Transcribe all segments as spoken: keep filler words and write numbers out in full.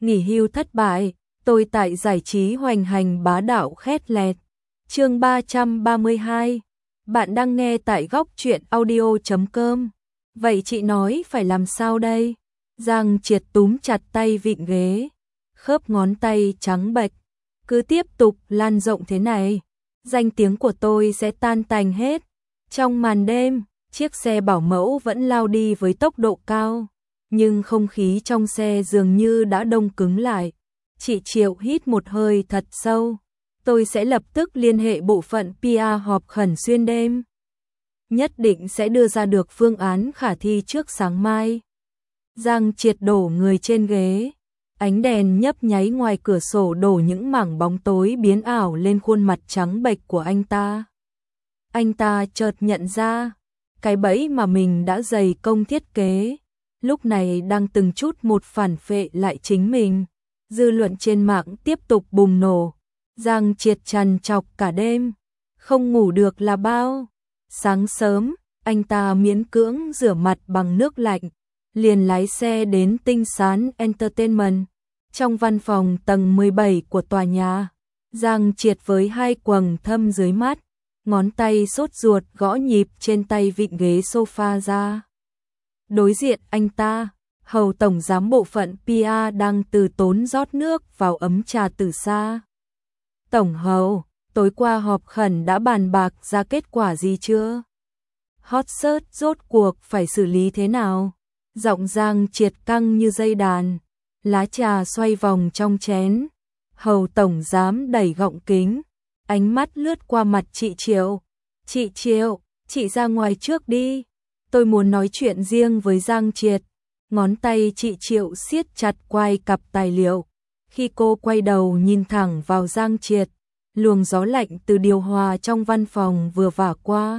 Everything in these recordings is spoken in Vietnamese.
nghỉ hưu thất bại, tôi tại giải trí hoành hành bá đạo khét lẹt. Chương ba trăm ba mươi hai. Bạn đang nghe tại góc truyện audio chấm com. Vậy chị nói phải làm sao đây? Giang Triệt túm chặt tay vịn ghế, khớp ngón tay trắng bệch. Cứ tiếp tục lan rộng thế này, danh tiếng của tôi sẽ tan tành hết. Trong màn đêm, chiếc xe bảo mẫu vẫn lao đi với tốc độ cao, nhưng không khí trong xe dường như đã đông cứng lại. Chị Triệu hít một hơi thật sâu. Tôi sẽ lập tức liên hệ bộ phận pê e họp khẩn xuyên đêm. Nhất định sẽ đưa ra được phương án khả thi trước sáng mai. Giang Triệt đổ người trên ghế. Ánh đèn nhấp nháy ngoài cửa sổ đổ những mảng bóng tối biến ảo lên khuôn mặt trắng bệch của anh ta. Anh ta chợt nhận ra, cái bẫy mà mình đã dày công thiết kế, lúc này đang từng chút một phản phệ lại chính mình. Dư luận trên mạng tiếp tục bùng nổ. Giang Triệt trằn trọc cả đêm, không ngủ được là bao. Sáng sớm, anh ta miễn cưỡng rửa mặt bằng nước lạnh, liền lái xe đến Tinh Sán Entertainment. Trong văn phòng tầng mười bảy của tòa nhà, Giang Triệt với hai quầng thâm dưới mắt, ngón tay sốt ruột gõ nhịp trên tay vịn ghế sofa ra. Đối diện anh ta, Hầu tổng giám bộ phận pê e đang từ tốn rót nước vào ấm trà từ xa. Tổng Hầu, tối qua họp khẩn đã bàn bạc ra kết quả gì chưa? Hot search rốt cuộc phải xử lý thế nào? Giọng Giang Triệt căng như dây đàn, lá trà xoay vòng trong chén. Hầu tổng giám đẩy gọng kính, ánh mắt lướt qua mặt chị Triệu. Chị Triệu, chị ra ngoài trước đi, tôi muốn nói chuyện riêng với Giang Triệt. Ngón tay chị Triệu siết chặt quai cặp tài liệu. Khi cô quay đầu nhìn thẳng vào Giang Triệt, luồng gió lạnh từ điều hòa trong văn phòng vừa vả qua.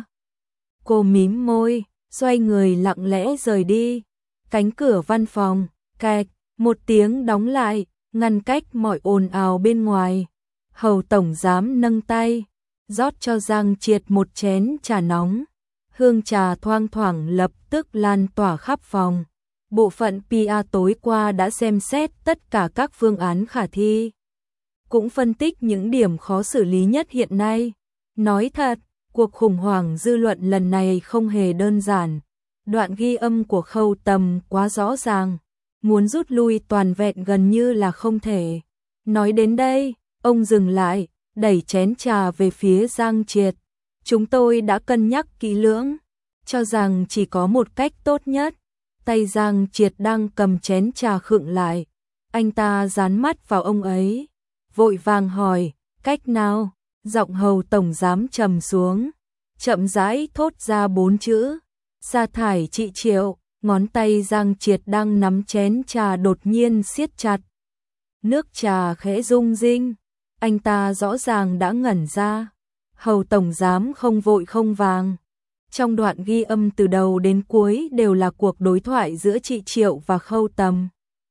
Cô mím môi, xoay người lặng lẽ rời đi. Cánh cửa văn phòng, kẹt, một tiếng đóng lại, ngăn cách mọi ồn ào bên ngoài. Hầu tổng giám nâng tay, rót cho Giang Triệt một chén trà nóng. Hương trà thoang thoảng lập tức lan tỏa khắp phòng. Bộ phận pê e tối qua đã xem xét tất cả các phương án khả thi, cũng phân tích những điểm khó xử lý nhất hiện nay. Nói thật, cuộc khủng hoảng dư luận lần này không hề đơn giản. Đoạn ghi âm của Khâu Tầm quá rõ ràng, muốn rút lui toàn vẹn gần như là không thể. Nói đến đây, ông dừng lại, đẩy chén trà về phía Giang Triệt. Chúng tôi đã cân nhắc kỹ lưỡng, cho rằng chỉ có một cách tốt nhất. Tay Giang Triệt đang cầm chén trà khựng lại. Anh ta dán mắt vào ông ấy, vội vàng hỏi, cách nào? Giọng Hầu tổng giám trầm xuống, chậm rãi thốt ra bốn chữ, sa thải chị Triệu. Ngón tay Giang Triệt đang nắm chén trà đột nhiên siết chặt. Nước trà khẽ rung rinh, anh ta rõ ràng đã ngẩn ra. Hầu tổng giám không vội không vàng. Trong đoạn ghi âm từ đầu đến cuối đều là cuộc đối thoại giữa chị Triệu và Khâu Tầm.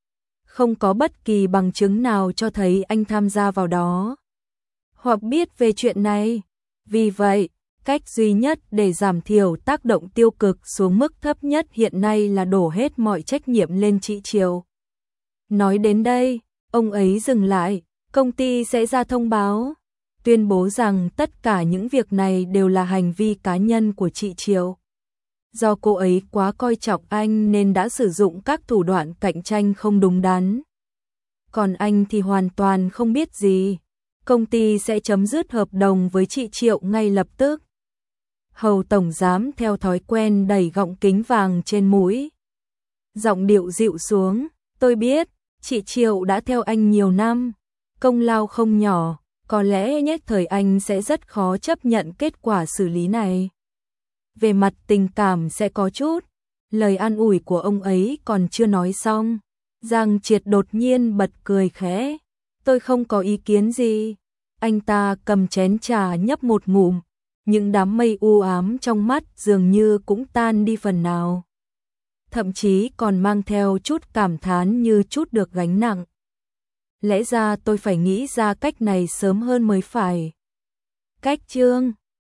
Không có bất kỳ bằng chứng nào cho thấy anh tham gia vào đó, hoặc biết về chuyện này. Vì vậy, cách duy nhất để giảm thiểu tác động tiêu cực xuống mức thấp nhất hiện nay là đổ hết mọi trách nhiệm lên chị Triệu. Nói đến đây, ông ấy dừng lại, công ty sẽ ra thông báo, tuyên bố rằng tất cả những việc này đều là hành vi cá nhân của chị Triệu. Do cô ấy quá coi trọng anh nên đã sử dụng các thủ đoạn cạnh tranh không đúng đắn. Còn anh thì hoàn toàn không biết gì. Công ty sẽ chấm dứt hợp đồng với chị Triệu ngay lập tức. Hầu tổng giám theo thói quen đẩy gọng kính vàng trên mũi. Giọng điệu dịu xuống, tôi biết, chị Triệu đã theo anh nhiều năm, công lao không nhỏ. Có lẽ nhất thời anh sẽ rất khó chấp nhận kết quả xử lý này. Về mặt tình cảm sẽ có chút. Lời an ủi của ông ấy còn chưa nói xong, Giang Triệt đột nhiên bật cười khẽ. Tôi không có ý kiến gì. Anh ta cầm chén trà nhấp một ngụm, những đám mây u ám trong mắt dường như cũng tan đi phần nào. Thậm chí còn mang theo chút cảm thán như chút được gánh nặng. Lẽ ra tôi phải nghĩ ra cách này sớm hơn mới phải. Cách chương